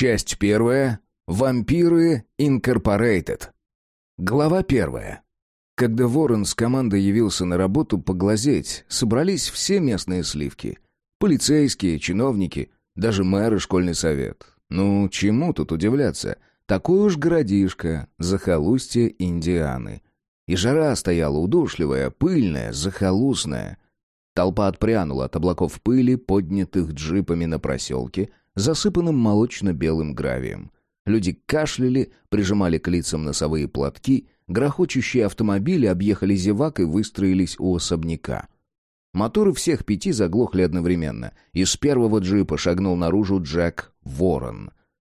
Часть первая. Вампиры Инкорпорейтед. Глава 1. Когда Ворон с командой явился на работу поглазеть, собрались все местные сливки. Полицейские, чиновники, даже мэр и школьный совет. Ну, чему тут удивляться? Такой уж городишко, захолустье Индианы. И жара стояла удушливая, пыльная, захолустная. Толпа отпрянула от облаков пыли, поднятых джипами на проселке, засыпанным молочно-белым гравием. Люди кашляли, прижимали к лицам носовые платки, грохочущие автомобили объехали зевак и выстроились у особняка. Моторы всех 5 заглохли одновременно. Из первого джипа шагнул наружу Джек Ворон.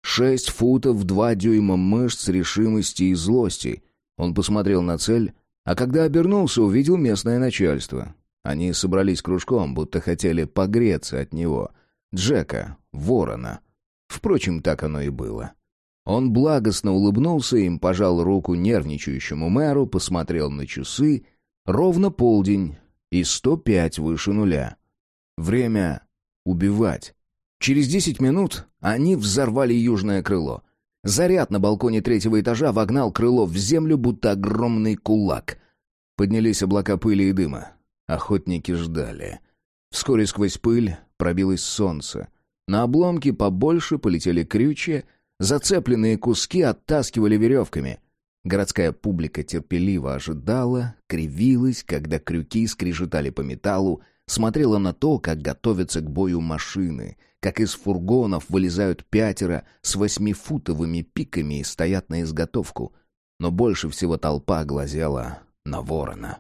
6 футов 2 дюйма мышц, решимости и злости. Он посмотрел на цель, а когда обернулся, увидел местное начальство. Они собрались кружком, будто хотели погреться от него. Джека Ворона. Впрочем, так оно и было. Он благостно улыбнулся им, пожал руку нервничающему мэру, посмотрел на часы. Ровно полдень и 105 выше нуля. Время убивать. Через 10 минут они взорвали южное крыло. Заряд на балконе 3-го этажа вогнал крыло в землю, будто огромный кулак. Поднялись облака пыли и дыма. Охотники ждали. Вскоре сквозь пыль пробилось солнце. На обломки побольше полетели крючья, зацепленные куски оттаскивали веревками. Городская публика терпеливо ожидала, кривилась, когда крюки скрежетали по металлу, смотрела на то, как готовятся к бою машины, как из фургонов вылезают 5 с 8-футовыми пиками и стоят на изготовку. Но больше всего толпа глазела на Ворона.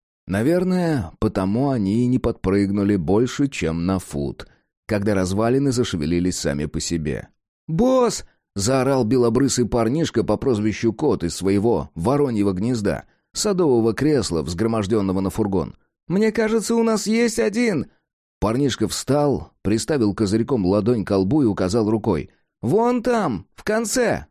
Наверное, потому они и не подпрыгнули больше, чем на фут, когда развалины зашевелились сами по себе. «Босс!» — заорал белобрысый парнишка по прозвищу Кот из своего вороньего гнезда, садового кресла, взгроможденного на фургон. «Мне кажется, у нас есть один!» Парнишка встал, приставил козырьком ладонь к лбу и указал рукой. «Вон там, в конце!»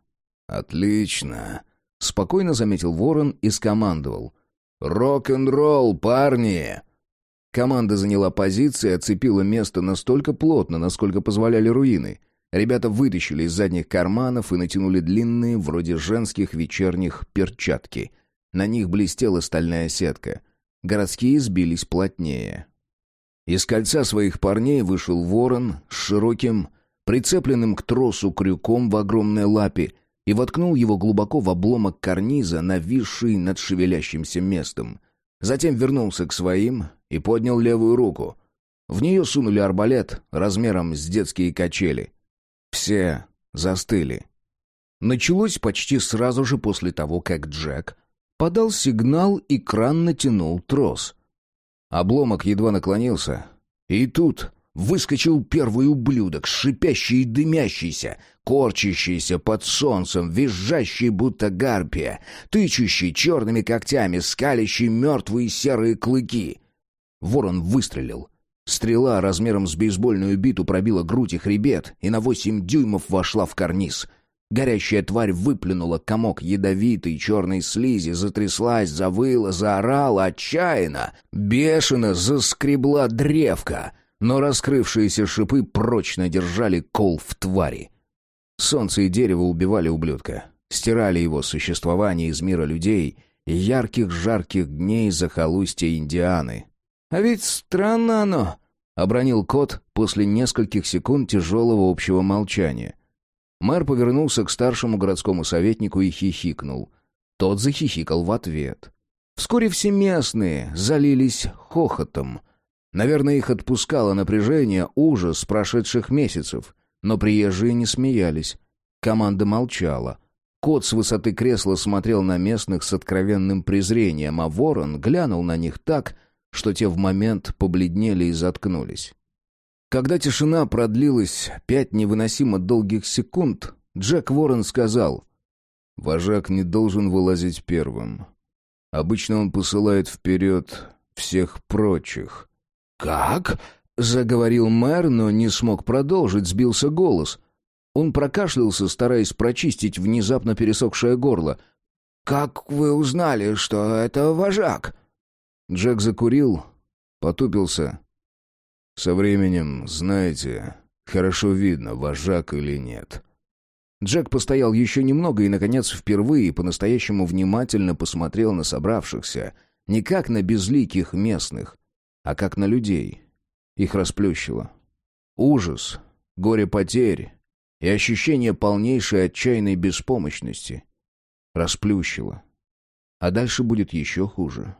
«Отлично!» — спокойно заметил Ворон и скомандовал. «Рок-н-ролл, парни!» Команда заняла позиции и оцепила место настолько плотно, насколько позволяли руины. Ребята вытащили из задних карманов и натянули длинные, вроде женских вечерних, перчатки. На них блестела стальная сетка. Городские сбились плотнее. Из кольца своих парней вышел Ворон с широким, прицепленным к тросу крюком в огромной лапе, и воткнул его глубоко в обломок карниза, нависший над шевелящимся местом. Затем вернулся к своим и поднял левую руку. В нее сунули арбалет размером с детские качели. Все застыли. Началось почти сразу же после того, как Джек подал сигнал, и кран натянул трос. Обломок едва наклонился, и тут выскочил первый ублюдок, шипящий и дымящийся, корчащийся под солнцем, визжащий, будто гарпия, тычущий черными когтями, скалящий мертвые серые клыки. Ворон выстрелил. Стрела размером с бейсбольную биту пробила грудь и хребет и на 8 дюймов вошла в карниз. Горящая тварь выплюнула комок ядовитой черной слизи, затряслась, завыла, заорала отчаянно, бешено заскребла древко, но раскрывшиеся шипы прочно держали кол в твари. Солнце и дерево убивали ублюдка, стирали его существование из мира людей и ярких жарких дней захолустья Индианы. «А ведь странно оно», — обронил Кот после нескольких секунд тяжелого общего молчания. Мэр повернулся к старшему городскому советнику и хихикнул. Тот захихикал в ответ. Вскоре все местные залились хохотом. Наверное, их отпускало напряжение, ужас прошедших месяцев. Но приезжие не смеялись. Команда молчала. Кот с высоты кресла смотрел на местных с откровенным презрением, а Ворон глянул на них так, что те в момент побледнели и заткнулись. Когда тишина продлилась 5 невыносимо долгих секунд, Джек Ворон сказал: «Вожак не должен вылазить первым. Обычно он посылает вперед всех прочих». «Как?» — заговорил мэр, но не смог продолжить, сбился голос. Он прокашлялся, стараясь прочистить внезапно пересохшее горло. «Как вы узнали, что это вожак?» Джек закурил, потупился. «Со временем, знаете, хорошо видно, вожак или нет. Джек постоял еще немного и, наконец, впервые по-настоящему внимательно посмотрел на собравшихся, не как на безликих местных, а как на людей. Их расплющило. Ужас, горе потерь и ощущение полнейшей отчаянной беспомощности. Расплющило. А дальше будет еще хуже.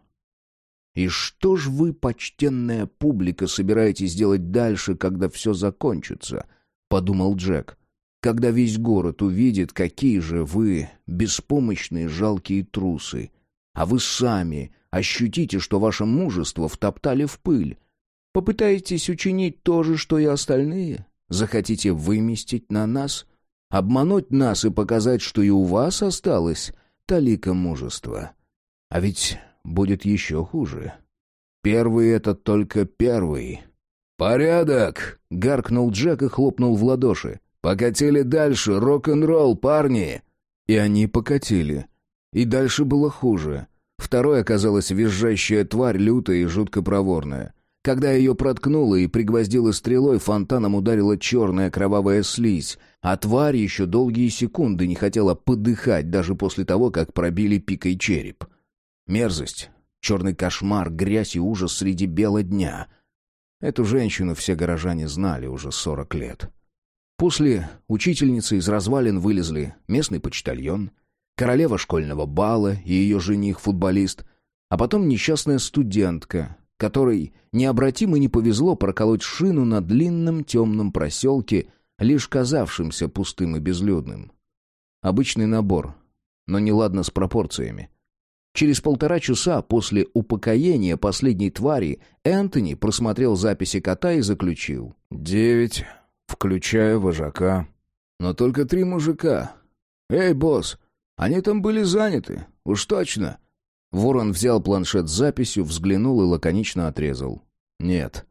«И что ж вы, почтенная публика, собираетесь делать дальше, когда все закончится?» — подумал Джек. «Когда весь город увидит, какие же вы беспомощные жалкие трусы, а вы сами ощутите, что ваше мужество втоптали в пыль. Попытаетесь учинить то же, что и остальные? Захотите выместить на нас? Обмануть нас и показать, что и у вас осталось талика мужества? А ведь будет еще хуже. Первый — это только первый». «Порядок!» — гаркнул Джек и хлопнул в ладоши. «Покатили дальше, рок-н-ролл, парни!» И они покатили. И дальше было хуже. Второй оказалась визжащая тварь, лютая и жутко проворная. Когда ее проткнуло и пригвоздило стрелой, фонтаном ударила черная кровавая слизь, а тварь еще долгие секунды не хотела подыхать даже после того, как пробили пикой череп. Мерзость, черный кошмар, грязь и ужас среди бела дня. Эту женщину все горожане знали уже 40 лет. После учительницы из развалин вылезли местный почтальон, королева школьного бала и ее жених-футболист, а потом несчастная студентка, которой необратимо не повезло проколоть шину на длинном темном проселке, лишь казавшимся пустым и безлюдным. Обычный набор, но неладно с пропорциями. Через 1,5 часа после упокоения последней твари Энтони просмотрел записи кота и заключил: 9, включая вожака. Но только 3 мужика. «Эй, босс, они там были заняты, уж точно». Ворон взял планшет с записью, взглянул и лаконично отрезал: «Нет».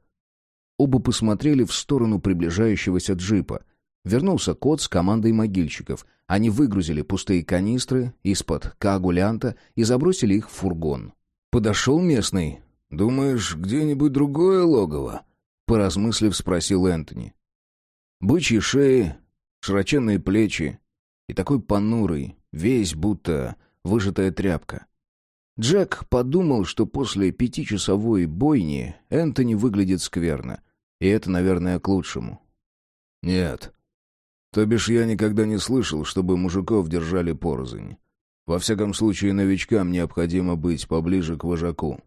Оба посмотрели в сторону приближающегося джипа. Вернулся кот с командой могильщиков. Они выгрузили пустые канистры из-под коагулянта и забросили их в фургон. Подошел местный. «Думаешь, где-нибудь другое логово?» Поразмыслив, спросил Энтони. Бычьи шеи, широченные плечи и такой понурый, весь будто выжатая тряпка. Джек подумал, что после 5-часовой бойни Энтони выглядит скверно, и это, наверное, к лучшему. «Нет. То бишь я никогда не слышал, чтобы мужиков держали порознь. Во всяком случае, новичкам необходимо быть поближе к вожаку».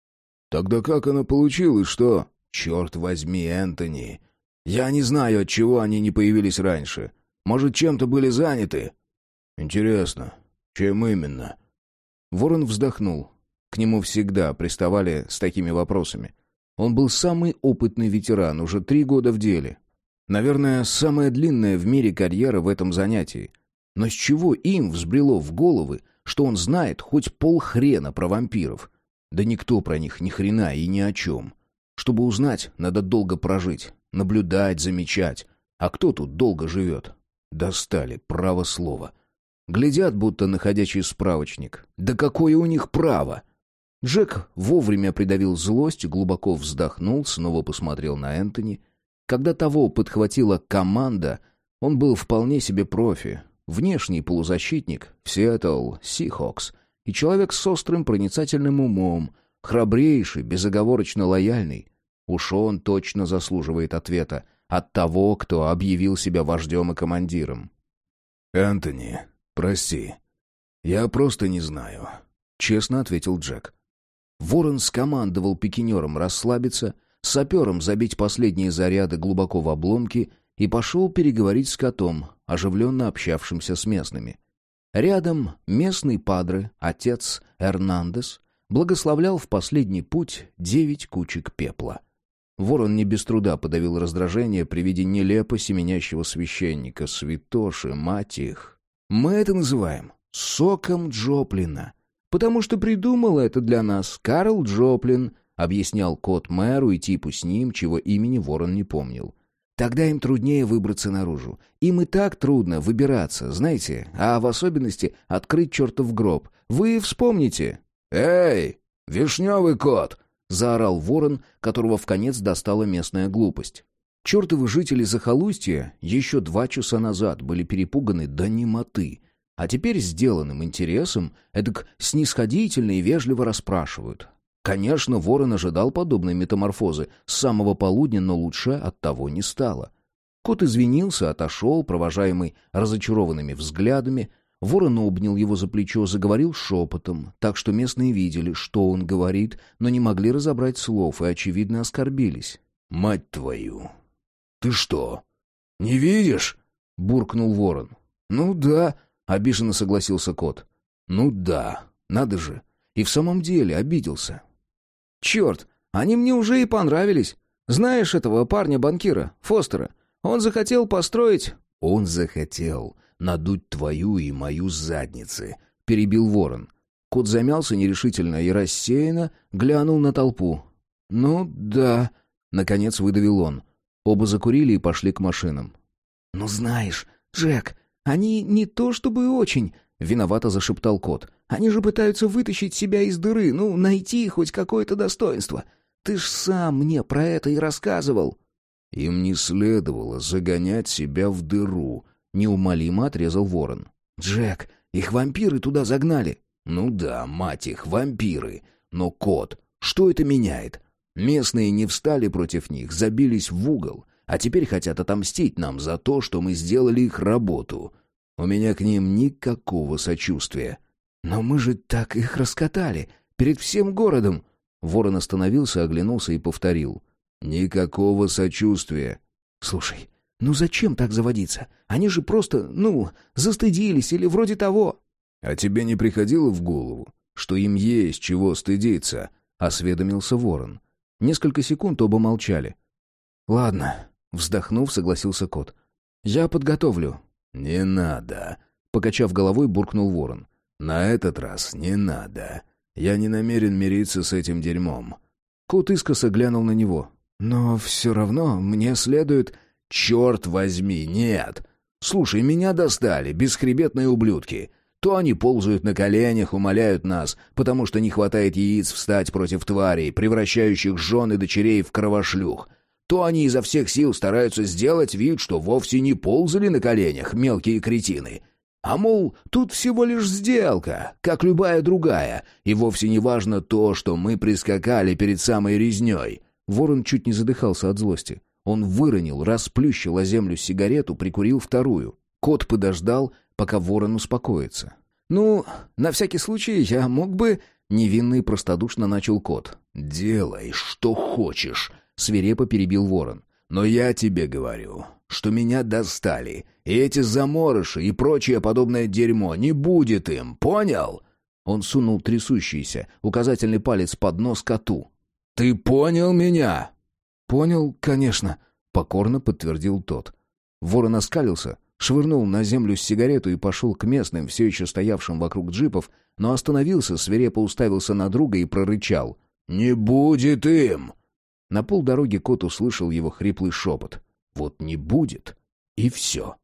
«Тогда как оно получилось, что...» «Черт возьми, Энтони! Я не знаю, отчего они не появились раньше. Может, чем-то были заняты?» «Интересно, чем именно?» Ворон вздохнул. К нему всегда приставали с такими вопросами. Он был самый опытный ветеран, уже 3 года в деле. Наверное, самая длинная в мире карьера в этом занятии. Но с чего им взбрело в головы, что он знает хоть полхрена про вампиров? Да никто про них ни хрена и ни о чем. Чтобы узнать, надо долго прожить, наблюдать, замечать. А кто тут долго живет? Достали, право слово. Глядят, будто на ходячий справочник. Да какое у них право! Джек вовремя придавил злость, глубоко вздохнул, снова посмотрел на Энтони. Когда того подхватила команда, он был вполне себе профи. Внешний полузащитник в Сиэтл Сихокс и человек с острым проницательным умом, храбрейший, безоговорочно лояльный. Уж он точно заслуживает ответа от того, кто объявил себя вождем и командиром. «Энтони, прости, я просто не знаю», — честно ответил Джек. Ворон скомандовал пикинерам расслабиться, сапером забить последние заряды глубоко в обломки и пошел переговорить с котом, оживленно общавшимся с местными. Рядом местный падре, отец Эрнандес, благословлял в последний путь 9 кучек пепла. Ворон не без труда подавил раздражение при виде нелепо семенящего священника. Святоши, мать их! Мы это называем соком Джоплина, потому что придумал это для нас Карл Джоплин, объяснял кот мэру и типу с ним, чего имени Ворон не помнил. Тогда им труднее выбраться наружу. Им и так трудно выбираться, знаете, а в особенности открыть чертов гроб. Вы вспомните. «Эй, вишневый кот!» — заорал Ворон, которого вконец достала местная глупость. Чертовы жители захолустья еще 2 часа назад были перепуганы до немоты, а теперь сделанным интересом эдак снисходительно и вежливо расспрашивают. Конечно, Ворон ожидал подобной метаморфозы с самого полудня, но лучше от того не стало. Кот извинился, отошел, провожаемый разочарованными взглядами. Ворон обнял его за плечо, заговорил шепотом, так что местные видели, что он говорит, но не могли разобрать слов и, очевидно, оскорбились. «Мать твою! Ты что, не видишь?» — буркнул Ворон. «Ну да», — обиженно согласился кот. «Ну да, надо же. И в самом деле обиделся». «Черт, они мне уже и понравились. Знаешь этого парня-банкира, Фостера? Он захотел построить...» «Он захотел надуть твою и мою задницы», — перебил Ворон. Кот замялся нерешительно и рассеянно глянул на толпу. «Ну да», — наконец выдавил он. Оба закурили и пошли к машинам. «Ну знаешь, Джек, они не то чтобы очень...» — виновато зашептал кот. «Они же пытаются вытащить себя из дыры, найти хоть какое-то достоинство. Ты ж сам мне про это и рассказывал». «Им не следовало загонять себя в дыру», — неумолимо отрезал Ворон. «Джек, их вампиры туда загнали». «Ну да, мать их, вампиры. Но, кот, что это меняет? Местные не встали против них, забились в угол, а теперь хотят отомстить нам за то, что мы сделали их работу. У меня к ним никакого сочувствия». «Но мы же так их раскатали, перед всем городом». Ворон остановился, оглянулся и повторил. «Никакого сочувствия». «Слушай, зачем так заводиться? Они же просто, застыдились или вроде того». «А тебе не приходило в голову, что им есть чего стыдиться?» — осведомился Ворон. Несколько секунд оба молчали. «Ладно», — вздохнув, согласился кот. «Я подготовлю». «Не надо», — покачав головой, буркнул Ворон. «На этот раз не надо. Я не намерен мириться с этим дерьмом». Кот искоса глянул на него. «Но все равно мне следует...» «Черт возьми, нет! Слушай, меня достали, бесхребетные ублюдки. То они ползают на коленях, умоляют нас, потому что не хватает яиц встать против тварей, превращающих жен и дочерей в кровошлюх. То они изо всех сил стараются сделать вид, что вовсе не ползали на коленях, мелкие кретины. А мол, тут всего лишь сделка, как любая другая, и вовсе не важно то, что мы прискакали перед самой резней». Ворон чуть не задыхался от злости. Он выронил, расплющил о землю сигарету, прикурил вторую. Кот подождал, пока Ворон успокоится. На всякий случай я мог бы...» — невинно и простодушно начал кот. «Делай, что хочешь», — свирепо перебил Ворон. «Но я тебе говорю, что меня достали, и эти заморыши и прочее подобное дерьмо не будет им, понял?» Он сунул трясущийся указательный палец под нос коту. «Ты понял меня?» «Понял, конечно», — покорно подтвердил тот. Ворон оскалился, швырнул на землю сигарету и пошел к местным, все еще стоявшим вокруг джипов, но остановился, свирепо уставился на друга и прорычал. «Не будет им!» На полдороги кот услышал его хриплый шепот. «Вот не будет, и все».